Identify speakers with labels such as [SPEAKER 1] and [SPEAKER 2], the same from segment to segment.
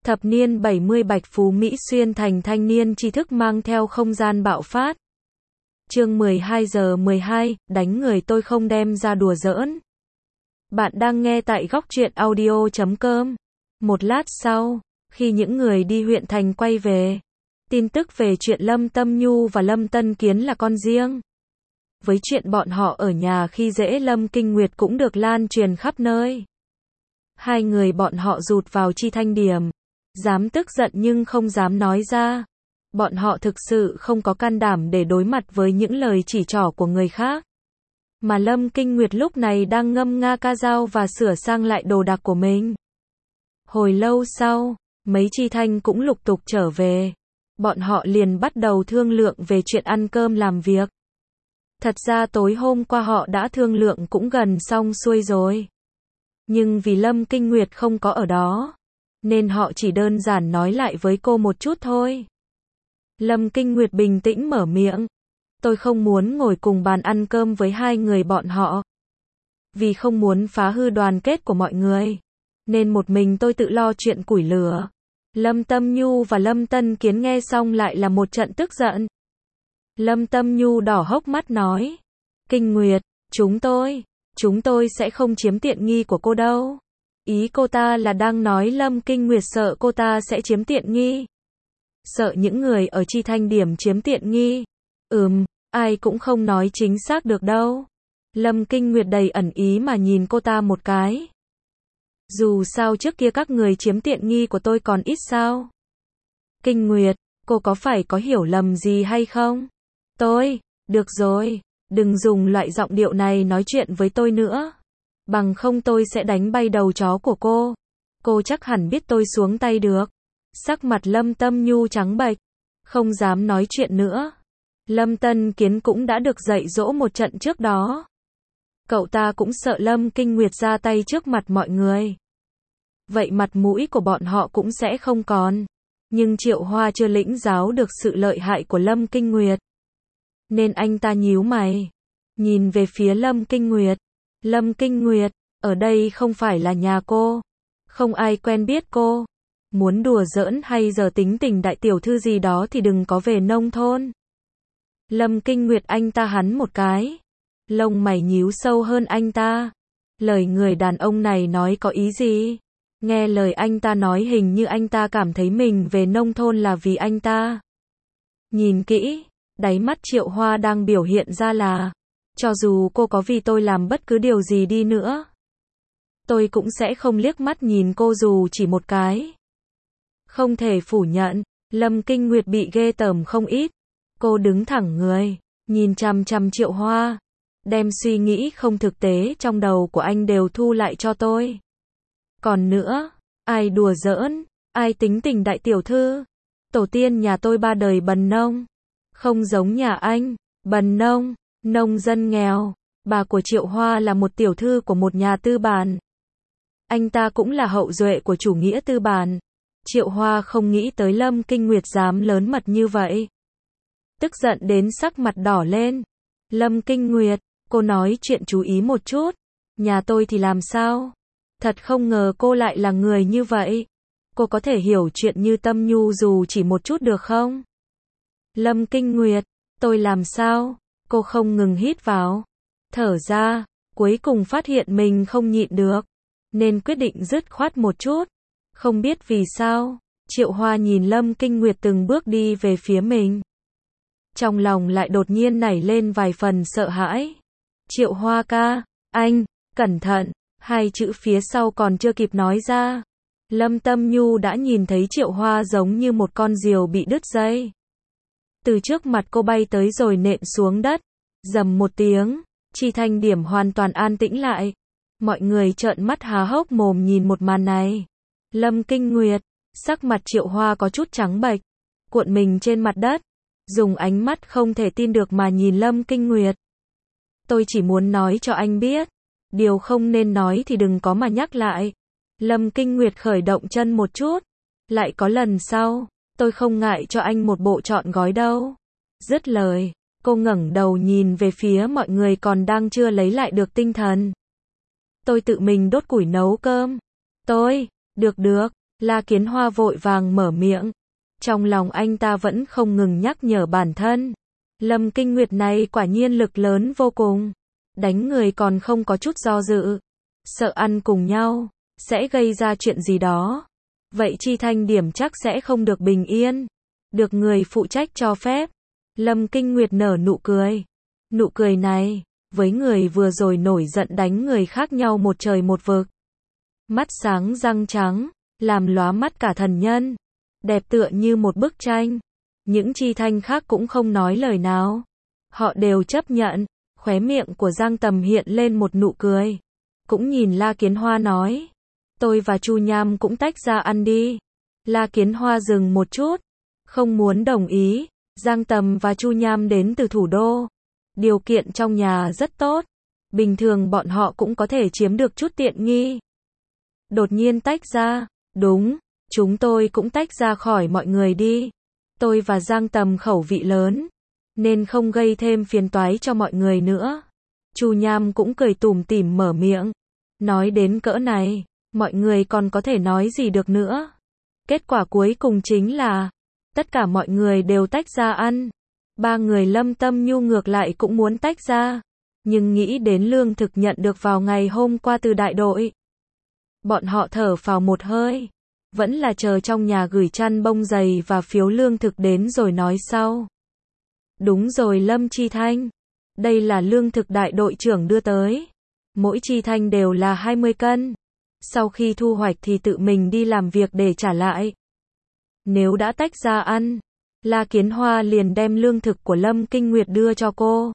[SPEAKER 1] Thập niên 70 Bạch Phú Mỹ xuyên thành thanh niên tri thức mang theo không gian bạo phát. Chương 12:12, đánh người tôi không đem ra đùa giỡn. Bạn đang nghe tại góc truyện audio.com. Một lát sau, khi những người đi huyện thành quay về, tin tức về chuyện Lâm Tâm Nhu và Lâm Tân Kiến là con riêng. Với chuyện bọn họ ở nhà khi dễ Lâm Kinh Nguyệt cũng được lan truyền khắp nơi. Hai người bọn họ rụt vào Chi Thanh Điểm, dám tức giận nhưng không dám nói ra. Bọn họ thực sự không có can đảm để đối mặt với những lời chỉ trỏ của người khác. Mà Lâm Kinh Nguyệt lúc này đang ngâm nga ca dao và sửa sang lại đồ đạc của mình. Hồi lâu sau, mấy Chi Thanh cũng lục tục trở về. Bọn họ liền bắt đầu thương lượng về chuyện ăn cơm làm việc. Thật ra tối hôm qua họ đã thương lượng cũng gần xong xuôi rồi. Nhưng vì Lâm Kinh Nguyệt không có ở đó, nên họ chỉ đơn giản nói lại với cô một chút thôi. Lâm Kinh Nguyệt bình tĩnh mở miệng. Tôi không muốn ngồi cùng bàn ăn cơm với hai người bọn họ. Vì không muốn phá hư đoàn kết của mọi người, nên một mình tôi tự lo chuyện củi lửa. Lâm Tâm Nhu và Lâm Tân Kiến nghe xong lại là một trận tức giận. Lâm Tâm Nhu đỏ hốc mắt nói. Kinh Nguyệt, chúng tôi sẽ không chiếm tiện nghi của cô đâu. Ý cô ta là đang nói Lâm Kinh Nguyệt sợ cô ta sẽ chiếm tiện nghi. Sợ những người ở Chi Thanh Điểm chiếm tiện nghi. Ai cũng không nói chính xác được đâu. Lâm Kinh Nguyệt đầy ẩn ý mà nhìn cô ta một cái. Dù sao trước kia các người chiếm tiện nghi của tôi còn ít sao. Kinh Nguyệt, cô có phải có hiểu lầm gì hay không? Được rồi, đừng dùng loại giọng điệu này nói chuyện với tôi nữa. Bằng không tôi sẽ đánh bay đầu chó của cô. Cô chắc hẳn biết tôi xuống tay được. Sắc mặt Lâm Tâm Nhu trắng bệch, không dám nói chuyện nữa. Lâm Tân Kiến cũng đã được dạy dỗ một trận trước đó. Cậu ta cũng sợ Lâm Kinh Nguyệt ra tay trước mặt mọi người. Vậy mặt mũi của bọn họ cũng sẽ không còn. Nhưng Triệu Hoa chưa lĩnh giáo được sự lợi hại của Lâm Kinh Nguyệt, nên anh ta nhíu mày, nhìn về phía Lâm Kinh Nguyệt. Lâm Kinh Nguyệt, ở đây không phải là nhà cô. Không ai quen biết cô. Muốn đùa giỡn hay giờ tính tình đại tiểu thư gì đó thì đừng có về nông thôn. Lâm Kinh Nguyệt anh ta hắn một cái. Lông mày nhíu sâu hơn anh ta. Lời người đàn ông này nói có ý gì? Nghe lời anh ta nói hình như anh ta cảm thấy mình về nông thôn là vì anh ta. Nhìn kỹ, đáy mắt Triệu Hoa đang biểu hiện ra là, cho dù cô có vì tôi làm bất cứ điều gì đi nữa, tôi cũng sẽ không liếc mắt nhìn cô dù chỉ một cái. Không thể phủ nhận, Lâm Kinh Nguyệt bị ghê tởm không ít. Cô đứng thẳng người, nhìn chằm chằm Triệu Hoa, đem suy nghĩ không thực tế trong đầu của anh đều thu lại cho tôi. Còn nữa, ai đùa giỡn, ai tính tình đại tiểu thư? Tổ tiên nhà tôi 3 đời bần nông, không giống nhà anh, bần nông, nông dân nghèo. Bà của Triệu Hoa là một tiểu thư của một nhà tư bản. Anh ta cũng là hậu duệ của chủ nghĩa tư bản. Triệu Hoa không nghĩ tới Lâm Kinh Nguyệt dám lớn mật như vậy. Tức giận đến sắc mặt đỏ lên. Lâm Kinh Nguyệt, cô nói chuyện chú ý một chút. Nhà tôi thì làm sao? Thật không ngờ cô lại là người như vậy. Cô có thể hiểu chuyện như Tâm Nhu dù chỉ một chút được không? Lâm Kinh Nguyệt, tôi làm sao? Cô không ngừng hít vào, thở ra, cuối cùng phát hiện mình không nhịn được, nên quyết định dứt khoát một chút. Không biết vì sao, Triệu Hoa nhìn Lâm Kinh Nguyệt từng bước đi về phía mình. Trong lòng lại đột nhiên nảy lên vài phần sợ hãi. Triệu Hoa ca, anh, cẩn thận, hai chữ phía sau còn chưa kịp nói ra. Lâm Tâm Nhu đã nhìn thấy Triệu Hoa giống như một con diều bị đứt dây. Từ trước mặt cô bay tới rồi nện xuống đất. Rầm một tiếng, Chi Thanh Điểm hoàn toàn an tĩnh lại. Mọi người trợn mắt há hốc mồm nhìn một màn này. Lâm Kinh Nguyệt, sắc mặt Triệu Hoa có chút trắng bệch, cuộn mình trên mặt đất, dùng ánh mắt không thể tin được mà nhìn Lâm Kinh Nguyệt. Tôi chỉ muốn nói cho anh biết, điều không nên nói thì đừng có mà nhắc lại. Lâm Kinh Nguyệt khởi động chân một chút, lại có lần sau, tôi không ngại cho anh một bộ trọn gói đâu. Dứt lời, cô ngẩng đầu nhìn về phía mọi người còn đang chưa lấy lại được tinh thần. Tôi tự mình đốt củi nấu cơm. Được, La Kiến Hoa vội vàng mở miệng. Trong lòng anh ta vẫn không ngừng nhắc nhở bản thân. Lâm Kinh Nguyệt này quả nhiên lực lớn vô cùng. Đánh người còn không có chút do dự. Sợ ăn cùng nhau, sẽ gây ra chuyện gì đó. Vậy Chi Thanh điểm chắc sẽ không được bình yên. Được người phụ trách cho phép. Lâm Kinh Nguyệt nở nụ cười. Nụ cười này, với người vừa rồi nổi giận đánh người khác nhau một trời một vực. Mắt sáng răng trắng, làm lóa mắt cả thần nhân. Đẹp tựa như một bức tranh. Những Chi Thanh khác cũng không nói lời nào. Họ đều chấp nhận. Khóe miệng của Giang Tầm hiện lên một nụ cười. Cũng nhìn La Kiến Hoa nói. Tôi và Chu Nham cũng tách ra ăn đi. La Kiến Hoa dừng một chút. Không muốn đồng ý. Giang Tầm và Chu Nham đến từ thủ đô. Điều kiện trong nhà rất tốt. Bình thường bọn họ cũng có thể chiếm được chút tiện nghi. Đột nhiên tách ra. Đúng, chúng tôi cũng tách ra khỏi mọi người đi. Tôi và Giang Tầm khẩu vị lớn. Nên không gây thêm phiền toái cho mọi người nữa. Chu Nham cũng cười tủm tỉm mở miệng. Nói đến cỡ này, mọi người còn có thể nói gì được nữa. Kết quả cuối cùng chính là tất cả mọi người đều tách ra ăn. Ba người Lâm Tâm Nhu ngược lại cũng muốn tách ra. Nhưng nghĩ đến lương thực nhận được vào ngày hôm qua từ đại đội. Bọn họ thở phào một hơi. Vẫn là chờ trong nhà gửi chăn bông dày và phiếu lương thực đến rồi nói sau. Đúng rồi Lâm Chi Thanh. Đây là lương thực đại đội trưởng đưa tới. Mỗi chi thanh đều là 20 cân. Sau khi thu hoạch thì tự mình đi làm việc để trả lại. Nếu đã tách ra ăn, La Kiến Hoa liền đem lương thực của Lâm Kinh Nguyệt đưa cho cô.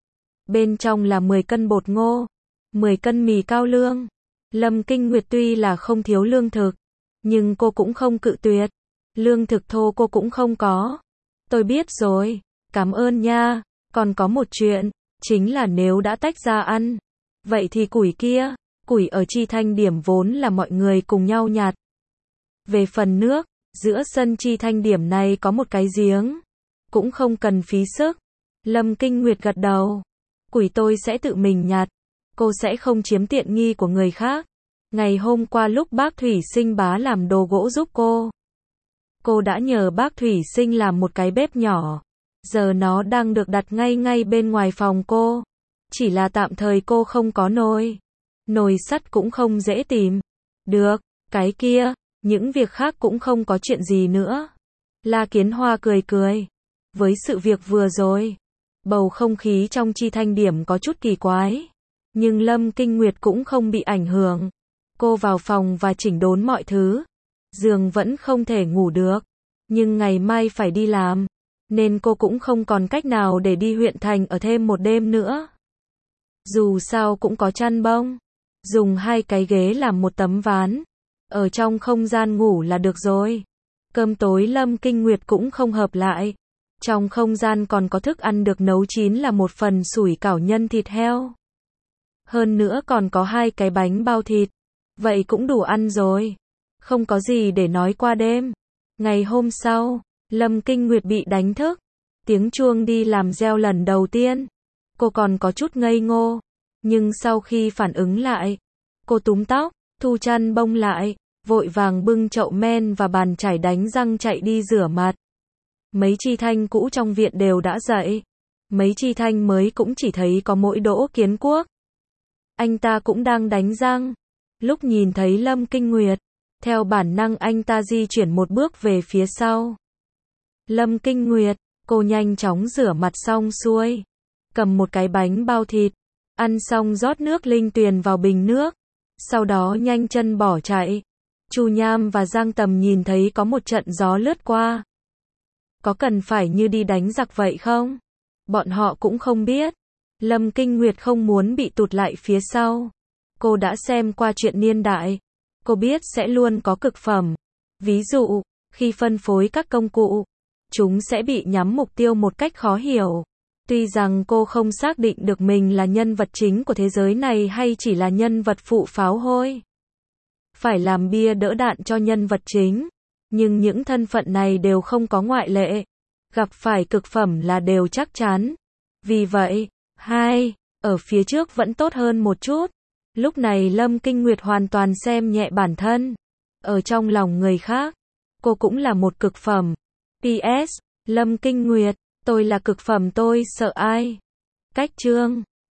[SPEAKER 1] Bên trong là 10 cân bột ngô, 10 cân mì cao lương. Lâm Kinh Nguyệt tuy là không thiếu lương thực, nhưng cô cũng không cự tuyệt. Lương thực thô cô cũng không có. Tôi biết rồi, cảm ơn nha. Còn có một chuyện, chính là nếu đã tách ra ăn, vậy thì củi kia, củi ở Chi Thanh điểm vốn là mọi người cùng nhau nhặt. Về phần nước, giữa sân Chi Thanh điểm này có một cái giếng, cũng không cần phí sức. Lâm Kinh Nguyệt gật đầu. Củi tôi sẽ tự mình nhặt, cô sẽ không chiếm tiện nghi của người khác. Ngày hôm qua lúc bác Thủy Sinh bá làm đồ gỗ giúp cô đã nhờ bác Thủy Sinh làm một cái bếp nhỏ. Giờ nó đang được đặt ngay bên ngoài phòng cô. Chỉ là tạm thời cô không có nồi. Nồi sắt cũng không dễ tìm. Được, cái kia, những việc khác cũng không có chuyện gì nữa. La Kiến Hoa cười cười. Với sự việc vừa rồi, bầu không khí trong Chi Thanh điểm có chút kỳ quái. Nhưng Lâm Kinh Nguyệt cũng không bị ảnh hưởng. Cô vào phòng và chỉnh đốn mọi thứ. Giường vẫn không thể ngủ được. Nhưng ngày mai phải đi làm. Nên cô cũng không còn cách nào để đi huyện thành ở thêm một đêm nữa. Dù sao cũng có chăn bông. Dùng 2 cái ghế làm một tấm ván. Ở trong không gian ngủ là được rồi. Cơm tối Lâm Kinh Nguyệt cũng không hợp lại. Trong không gian còn có thức ăn được nấu chín là một phần sủi cảo nhân thịt heo. Hơn nữa còn có 2 cái bánh bao thịt. Vậy cũng đủ ăn rồi. Không có gì để nói qua đêm. Ngày hôm sau, Lâm Kinh Nguyệt bị đánh thức. Tiếng chuông đi làm reo lần đầu tiên. Cô còn có chút ngây ngô. Nhưng sau khi phản ứng lại, cô túm tóc, thu chăn bông lại, vội vàng bưng chậu men và bàn chải đánh răng chạy đi rửa mặt. Mấy Chi Thanh cũ trong viện đều đã dậy. Mấy Chi Thanh mới cũng chỉ thấy có mỗi Đỗ Kiến Quốc. Anh ta cũng đang đánh răng. Lúc nhìn thấy Lâm Kinh Nguyệt, theo bản năng anh ta di chuyển một bước về phía sau. Lâm Kinh Nguyệt, cô nhanh chóng rửa mặt xong xuôi. Cầm một cái bánh bao thịt. Ăn xong rót nước linh tuyền vào bình nước. Sau đó nhanh chân bỏ chạy. Chu Nham và Giang Tầm nhìn thấy có một trận gió lướt qua. Có cần phải như đi đánh giặc vậy không? Bọn họ cũng không biết. Lâm Kinh Nguyệt không muốn bị tụt lại phía sau. Cô đã xem qua chuyện niên đại. Cô biết sẽ luôn có cực phẩm. Ví dụ, khi phân phối các công cụ, chúng sẽ bị nhắm mục tiêu một cách khó hiểu. Tuy rằng cô không xác định được mình là nhân vật chính của thế giới này hay chỉ là nhân vật phụ pháo hôi. Phải làm bia đỡ đạn cho nhân vật chính. Nhưng những thân phận này đều không có ngoại lệ. Gặp phải cực phẩm là đều chắc chắn. Vì vậy, ở phía trước vẫn tốt hơn một chút. Lúc này Lâm Kinh Nguyệt hoàn toàn xem nhẹ bản thân. Ở trong lòng người khác, cô cũng là một cực phẩm. PS, Lâm Kinh Nguyệt, tôi là cực phẩm tôi sợ ai? Cách chương